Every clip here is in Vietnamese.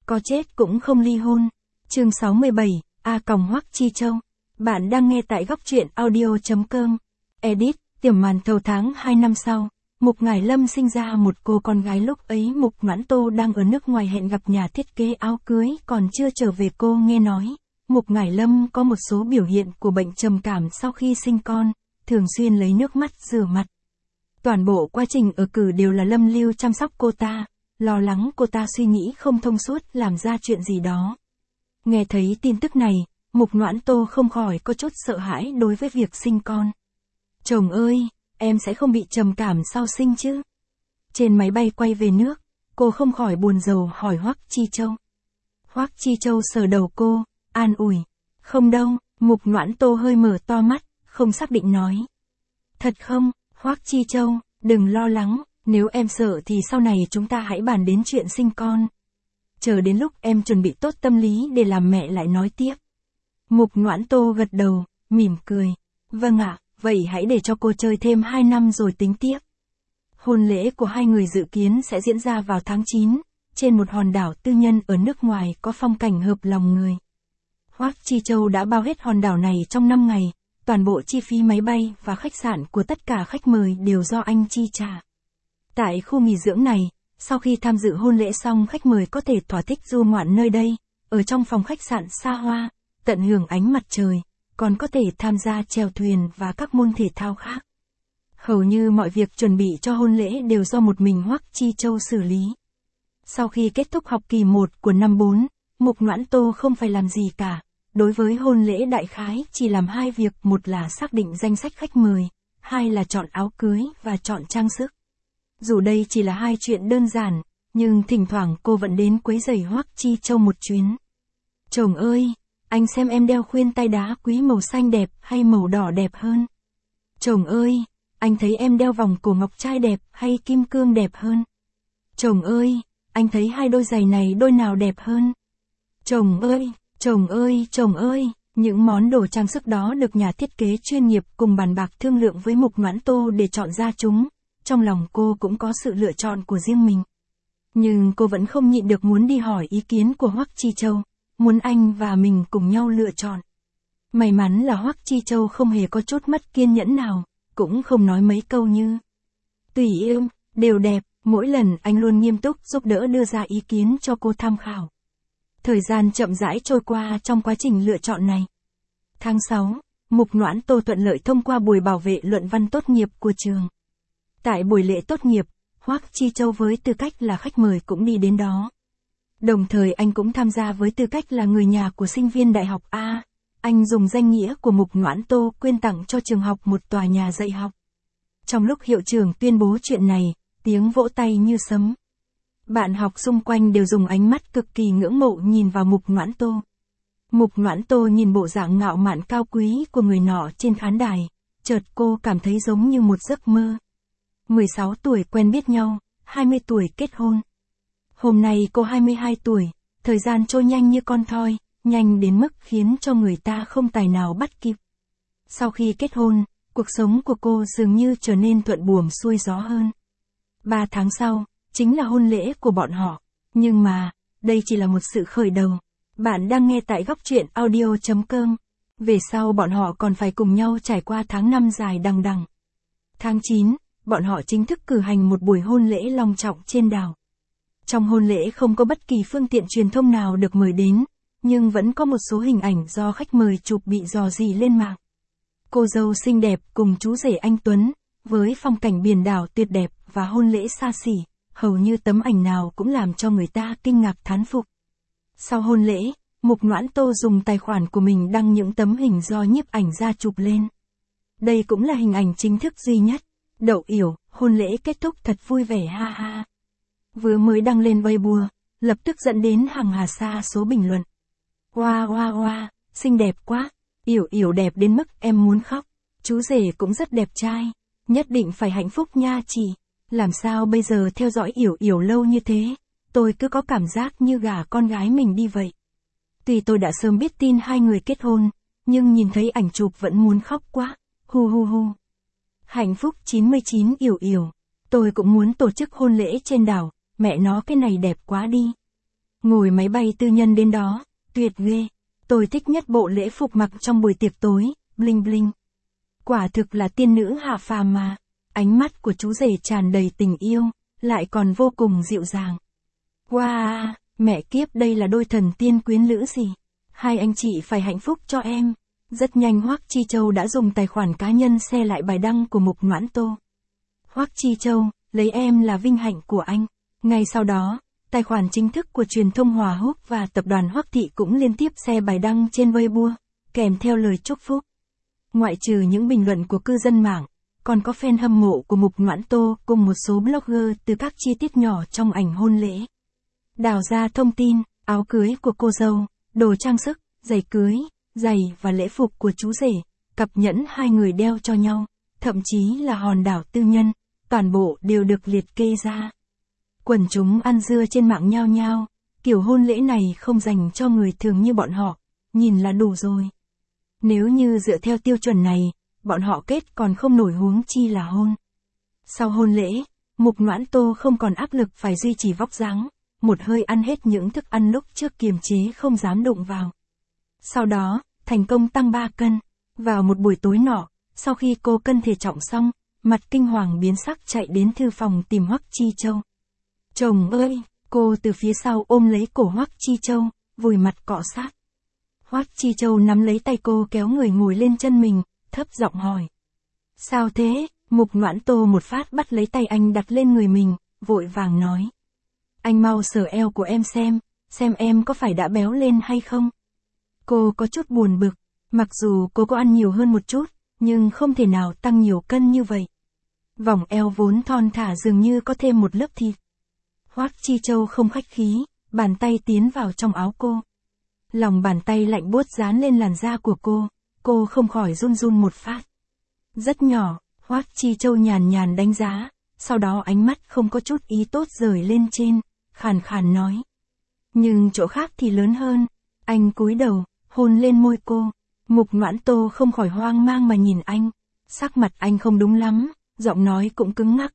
có chết cũng không ly hôn. Chương 67, Hoắc Chi Châu. Bạn đang nghe tại góc truyện audio.com. Edit, Tiềm màn thầu tháng 2 năm sau. Mục Ngải Lâm sinh ra một cô con gái, lúc ấy Mục Noãn Tô đang ở nước ngoài hẹn gặp nhà thiết kế áo cưới, còn chưa trở về cô nghe nói. Mục Ngải Lâm có một số biểu hiện của bệnh trầm cảm sau khi sinh con, thường xuyên lấy nước mắt rửa mặt. Toàn bộ quá trình ở cử đều là Lâm Lưu chăm sóc cô ta, lo lắng cô ta suy nghĩ không thông suốt làm ra chuyện gì đó. Nghe thấy tin tức này, Mục Noãn Tô không khỏi có chút sợ hãi đối với việc sinh con. Chồng ơi, em sẽ không bị trầm cảm sau sinh chứ? Trên máy bay quay về nước, cô không khỏi buồn rầu hỏi Hoắc Chi Châu. Hoắc Chi Châu sờ đầu cô, an ủi. Không đâu, Mục Noãn Tô hơi mở to mắt, không xác định nói. Thật không, Hoắc Chi Châu, đừng lo lắng, nếu em sợ thì sau này chúng ta hãy bàn đến chuyện sinh con. Chờ đến lúc em chuẩn bị tốt tâm lý để làm mẹ lại nói tiếp. Mục Noãn Tô gật đầu, mỉm cười. Vâng ạ, vậy hãy để cho cô chơi thêm 2 năm rồi tính tiếp. Hôn lễ của hai người dự kiến sẽ diễn ra vào tháng 9, trên một hòn đảo tư nhân ở nước ngoài có phong cảnh hợp lòng người. Hoắc Chi Châu đã bao hết hòn đảo này trong 5 ngày, toàn bộ chi phí máy bay và khách sạn của tất cả khách mời đều do anh chi trả. Tại khu nghỉ dưỡng này, sau khi tham dự hôn lễ xong, khách mời có thể thỏa thích du ngoạn nơi đây, ở trong phòng khách sạn xa hoa, tận hưởng ánh mặt trời, còn có thể tham gia chèo thuyền và các môn thể thao khác. Hầu như mọi việc chuẩn bị cho hôn lễ đều do một mình Hoắc Chi Châu xử lý. Sau khi kết thúc học kỳ 1 của năm 4, Mục Noãn Tô không phải làm gì cả. Đối với hôn lễ đại khái chỉ làm 2 việc, một là xác định danh sách khách mời, 2 là chọn áo cưới và chọn trang sức. Dù đây chỉ là 2 chuyện đơn giản, nhưng thỉnh thoảng cô vẫn đến quấy rầy Hoắc Chi Châu một chuyến. Chồng ơi, anh xem em đeo khuyên tai đá quý màu xanh đẹp hay màu đỏ đẹp hơn? Chồng ơi, anh thấy em đeo vòng cổ ngọc trai đẹp hay kim cương đẹp hơn? Chồng ơi, anh thấy 2 đôi giày này đôi nào đẹp hơn? Chồng ơi, chồng ơi, chồng ơi, những món đồ trang sức đó được nhà thiết kế chuyên nghiệp cùng bàn bạc thương lượng với Mục Noãn Tô để chọn ra chúng. Trong lòng cô cũng có sự lựa chọn của riêng mình. Nhưng cô vẫn không nhịn được muốn đi hỏi ý kiến của Hoắc Chi Châu, muốn anh và mình cùng nhau lựa chọn. May mắn là Hoắc Chi Châu không hề có chút mất kiên nhẫn nào, cũng không nói mấy câu như tùy em, đều đẹp, mỗi lần anh luôn nghiêm túc giúp đỡ đưa ra ý kiến cho cô tham khảo. Thời gian chậm rãi trôi qua trong quá trình lựa chọn này. Tháng 6, Mục Noãn Tô thuận lợi thông qua buổi bảo vệ luận văn tốt nghiệp của trường. Tại buổi lễ tốt nghiệp, Hoắc Chi Châu với tư cách là khách mời cũng đi đến đó. Đồng thời anh cũng tham gia với tư cách là người nhà của sinh viên đại học A. Anh dùng danh nghĩa của Mục Noãn Tô quyên tặng cho trường học một tòa nhà dạy học. Trong lúc hiệu trưởng tuyên bố chuyện này, tiếng vỗ tay như sấm. Bạn học xung quanh đều dùng ánh mắt cực kỳ ngưỡng mộ nhìn vào Mục Noãn Tô. Mục Noãn Tô nhìn bộ dạng ngạo mạn cao quý của người nọ trên khán đài, chợt cô cảm thấy giống như một giấc mơ. 16 tuổi quen biết nhau, 20 tuổi kết hôn. Hôm nay cô 22 tuổi, thời gian trôi nhanh như con thoi, nhanh đến mức khiến cho người ta không tài nào bắt kịp. Sau khi kết hôn, cuộc sống của cô dường như trở nên thuận buồm xuôi gió hơn. 3 tháng sau, chính là hôn lễ của bọn họ. Nhưng mà, đây chỉ là một sự khởi đầu. Bạn đang nghe tại góc truyện audio.com. Về sau bọn họ còn phải cùng nhau trải qua tháng 5 dài đằng đằng. Tháng 9, bọn họ chính thức cử hành một buổi hôn lễ long trọng trên đảo. Trong hôn lễ không có bất kỳ phương tiện truyền thông nào được mời đến, nhưng vẫn có một số hình ảnh do khách mời chụp bị rò rỉ lên mạng. Cô dâu xinh đẹp cùng chú rể anh Tuấn, với phong cảnh biển đảo tuyệt đẹp và hôn lễ xa xỉ, hầu như tấm ảnh nào cũng làm cho người ta kinh ngạc thán phục. Sau hôn lễ, Mục Noãn Tô dùng tài khoản của mình đăng những tấm hình do nhiếp ảnh gia chụp lên. Đây cũng là hình ảnh chính thức duy nhất. Đậu yểu, hôn lễ kết thúc thật vui vẻ ha ha. Vừa mới đăng lên Weibo, lập tức dẫn đến hàng hà sa số bình luận. Wow wow wow, xinh đẹp quá, yểu yểu đẹp đến mức em muốn khóc. Chú rể cũng rất đẹp trai, nhất định phải hạnh phúc nha chị. Làm sao bây giờ theo dõi yểu yểu lâu như thế, tôi cứ có cảm giác như gả con gái mình đi vậy. Tuy tôi đã sớm biết tin hai người kết hôn, nhưng nhìn thấy ảnh chụp vẫn muốn khóc quá, hu hu hu. Hạnh phúc 99 yểu yểu, tôi cũng muốn tổ chức hôn lễ trên đảo, mẹ nó cái này đẹp quá đi. Ngồi máy bay tư nhân đến đó, tuyệt ghê. Tôi thích nhất bộ lễ phục mặc trong buổi tiệc tối, bling bling. Quả thực là tiên nữ hạ phàm mà. Ánh mắt của chú rể tràn đầy tình yêu, lại còn vô cùng dịu dàng. Wow, mẹ kiếp, đây là đôi thần tiên quyến lữ gì? Hai anh chị phải hạnh phúc cho em. Rất nhanh Hoắc Chi Châu đã dùng tài khoản cá nhân share lại bài đăng của Mục Noãn Tô. Hoắc Chi Châu, lấy em là vinh hạnh của anh. Ngay sau đó, tài khoản chính thức của truyền thông Hòa Húc và tập đoàn Hoắc Thị cũng liên tiếp share bài đăng trên Weibo, kèm theo lời chúc phúc. Ngoại trừ những bình luận của cư dân mạng, còn có fan hâm mộ của Mục Noãn Tô cùng một số blogger từ các chi tiết nhỏ trong ảnh hôn lễ. Đào ra thông tin, áo cưới của cô dâu, đồ trang sức, giày cưới, giày và lễ phục của chú rể, cặp nhẫn hai người đeo cho nhau, thậm chí là hòn đảo tư nhân, toàn bộ đều được liệt kê ra. Quần chúng ăn dưa trên mạng nhao nhao, kiểu hôn lễ này không dành cho người thường như bọn họ, nhìn là đủ rồi. Nếu như dựa theo tiêu chuẩn này, bọn họ kết còn không nổi huống chi là hôn. Sau hôn lễ, Mục Noãn Tô không còn áp lực phải duy trì vóc dáng, một hơi ăn hết những thức ăn lúc trước kiềm chế không dám đụng vào. Sau đó, thành công tăng 3 cân. Vào một buổi tối nọ, sau khi cô cân thể trọng xong, mặt kinh hoàng biến sắc chạy đến thư phòng tìm Hoắc Chi Châu. Chồng ơi, cô từ phía sau ôm lấy cổ Hoắc Chi Châu, vùi mặt cọ sát. Hoắc Chi Châu nắm lấy tay cô kéo người ngồi lên chân mình, thấp giọng hỏi. Sao thế? Mục Noãn Tô một phát bắt lấy tay anh đặt lên người mình, vội vàng nói. Anh mau sờ eo của em xem em có phải đã béo lên hay không? Cô có chút buồn bực, mặc dù cô có ăn nhiều hơn một chút, nhưng không thể nào tăng nhiều cân như vậy. Vòng eo vốn thon thả dường như có thêm một lớp thịt. Hoắc Chi Châu không khách khí, bàn tay tiến vào trong áo cô. Lòng bàn tay lạnh buốt dán lên làn da của cô không khỏi run run một phát. Rất nhỏ, Hoắc Chi Châu nhàn nhàn đánh giá, sau đó ánh mắt không có chút ý tốt rời lên trên, khàn khàn nói. Nhưng chỗ khác thì lớn hơn. Anh cúi đầu, hôn lên môi cô. Mục Noãn Tô không khỏi hoang mang mà nhìn anh. Sắc mặt anh không đúng lắm, giọng nói cũng cứng ngắc.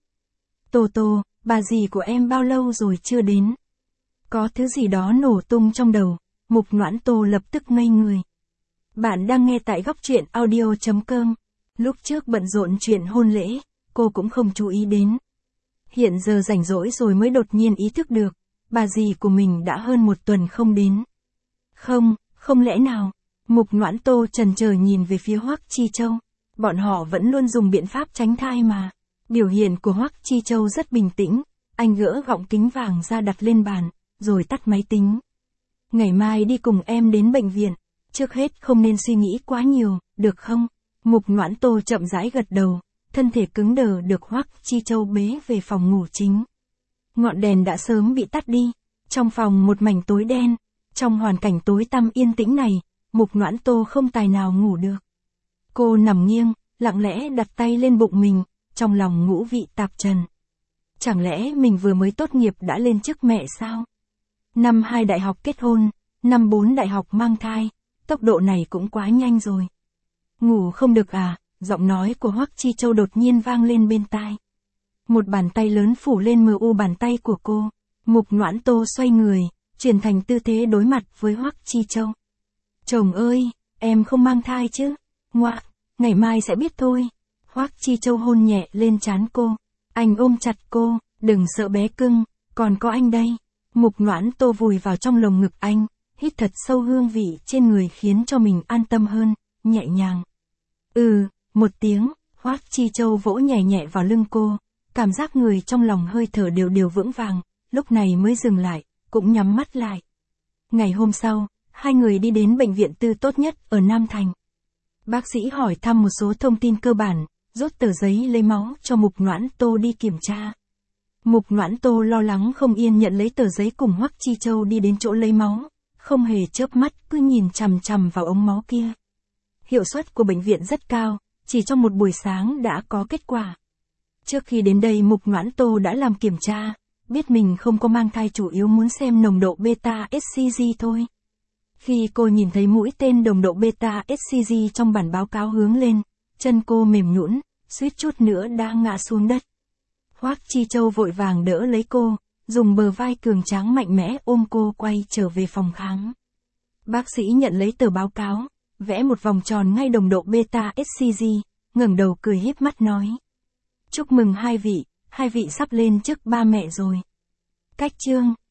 Tô, bà dì của em bao lâu rồi chưa đến? Có thứ gì đó nổ tung trong đầu, Mục Noãn Tô lập tức ngây người. Bạn đang nghe tại góc truyện audio.com. Lúc trước bận rộn chuyện hôn lễ, cô cũng không chú ý đến. Hiện giờ rảnh rỗi rồi mới đột nhiên ý thức được, bà dì của mình đã hơn một tuần không đến. Không lẽ nào? Mục Noãn Tô chần chờ nhìn về phía Hoắc Chi Châu. Bọn họ vẫn luôn dùng biện pháp tránh thai mà. Biểu hiện của Hoắc Chi Châu rất bình tĩnh, anh gỡ gọng kính vàng ra đặt lên bàn, rồi tắt máy tính. Ngày mai đi cùng em đến bệnh viện, trước hết không nên suy nghĩ quá nhiều, được không? Mục Noãn Tô chậm rãi gật đầu, thân thể cứng đờ được Hoắc Chi Châu bế về phòng ngủ chính. Ngọn đèn đã sớm bị tắt đi, trong phòng một mảnh tối đen, trong hoàn cảnh tối tăm yên tĩnh này, Mục Noãn Tô không tài nào ngủ được. Cô nằm nghiêng, lặng lẽ đặt tay lên bụng mình, trong lòng ngũ vị tạp trần. Chẳng lẽ mình vừa mới tốt nghiệp đã lên chức mẹ sao? Năm 2 đại học kết hôn, năm 4 đại học mang thai, tốc độ này cũng quá nhanh rồi. Ngủ không được à? Giọng nói của Hoắc Chi Châu đột nhiên vang lên bên tai. Một bàn tay lớn phủ lên mu bàn tay của cô. Mục Noãn Tô xoay người, chuyển thành tư thế đối mặt với Hoắc Chi Châu. Chồng ơi, em không mang thai chứ? Ngoạ, ngày mai sẽ biết thôi. Hoắc Chi Châu hôn nhẹ lên trán cô. Anh ôm chặt cô, đừng sợ bé cưng, còn có anh đây. Mục Noãn Tô vùi vào trong lồng ngực anh, hít thật sâu hương vị trên người khiến cho mình an tâm hơn, nhẹ nhàng. Một tiếng, Hoắc Chi Châu vỗ nhẹ nhẹ vào lưng cô, cảm giác người trong lòng hơi thở đều vững vàng, lúc này mới dừng lại, cũng nhắm mắt lại. Ngày hôm sau, hai người đi đến bệnh viện tư tốt nhất ở Nam Thành. Bác sĩ hỏi thăm một số thông tin cơ bản, rút tờ giấy lấy máu cho Mục Noãn Tô đi kiểm tra. Mục Noãn Tô lo lắng không yên nhận lấy tờ giấy cùng Hoắc Chi Châu đi đến chỗ lấy máu, không hề chớp mắt cứ nhìn chằm chằm vào ống máu kia. Hiệu suất của bệnh viện rất cao, chỉ trong một buổi sáng đã có kết quả. Trước khi đến đây Mục Noãn Tô đã làm kiểm tra, biết mình không có mang thai, chủ yếu muốn xem nồng độ beta-HCG thôi. Khi cô nhìn thấy mũi tên nồng độ beta-HCG trong bản báo cáo hướng lên, chân cô mềm nhũn, suýt chút nữa đã ngã xuống đất. Hoắc Chi Châu vội vàng đỡ lấy cô, dùng bờ vai cường tráng mạnh mẽ ôm cô quay trở về phòng khám. Bác sĩ nhận lấy tờ báo cáo, vẽ một vòng tròn ngay đồng độ beta HCG, ngẩng đầu cười híp mắt nói. Chúc mừng hai vị sắp lên chức ba mẹ rồi. Cách chương